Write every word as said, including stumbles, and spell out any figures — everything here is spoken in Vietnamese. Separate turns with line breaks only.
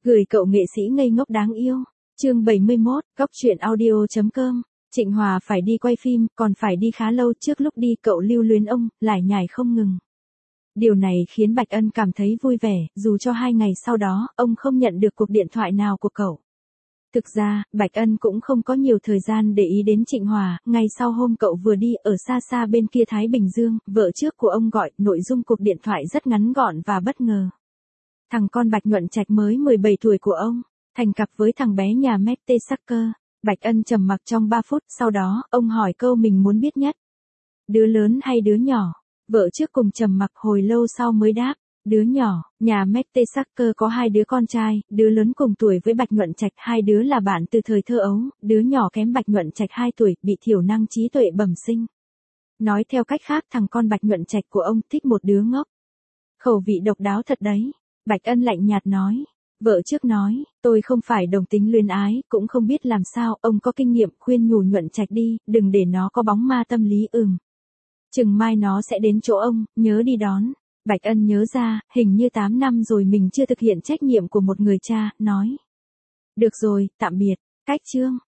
Gửi cậu nghệ sĩ ngây ngốc đáng yêu. Chương bảy mươi mốt, góc truyện audio chấm com. Trịnh Hòa phải đi quay phim, còn phải đi khá lâu, trước lúc đi cậu lưu luyến ông, lải nhải không ngừng. Điều này khiến Bạch Ân cảm thấy vui vẻ, dù cho hai ngày sau đó, ông không nhận được cuộc điện thoại nào của cậu. Thực ra, Bạch Ân cũng không có nhiều thời gian để ý đến Trịnh Hòa, ngay sau hôm cậu vừa đi ở xa xa bên kia Thái Bình Dương, vợ trước của ông gọi, nội dung cuộc điện thoại rất ngắn gọn và bất ngờ. Thằng con Bạch Nhuận Trạch mới mười bảy tuổi của ông, thành cặp với thằng bé nhà Mertesacker. Bạch Ân trầm mặc trong ba phút, sau đó, ông hỏi câu mình muốn biết nhất. Đứa lớn hay đứa nhỏ? Vợ trước cùng trầm mặc hồi lâu sau mới đáp. Đứa nhỏ, nhà Mertesacker có hai đứa con trai, đứa lớn cùng tuổi với Bạch Nhuận Trạch, hai đứa là bạn từ thời thơ ấu, đứa nhỏ kém Bạch Nhuận Trạch hai tuổi, bị thiểu năng trí tuệ bẩm sinh. Nói theo cách khác, thằng con Bạch Nhuận Trạch của ông thích một đứa ngốc. Khẩu vị độc đáo thật đấy. Bạch Ân lạnh nhạt nói. Vợ trước nói, tôi không phải đồng tính luyến ái, cũng không biết làm sao, ông có kinh nghiệm, khuyên nhủ Nhuận Trạch đi, đừng để nó có bóng ma tâm lý. Ừm. Chừng mai nó sẽ đến chỗ ông, nhớ đi đón. Bạch Ân nhớ ra, hình như tám năm rồi mình chưa thực hiện trách nhiệm của một người cha, nói. Được rồi, tạm biệt. Cách chương.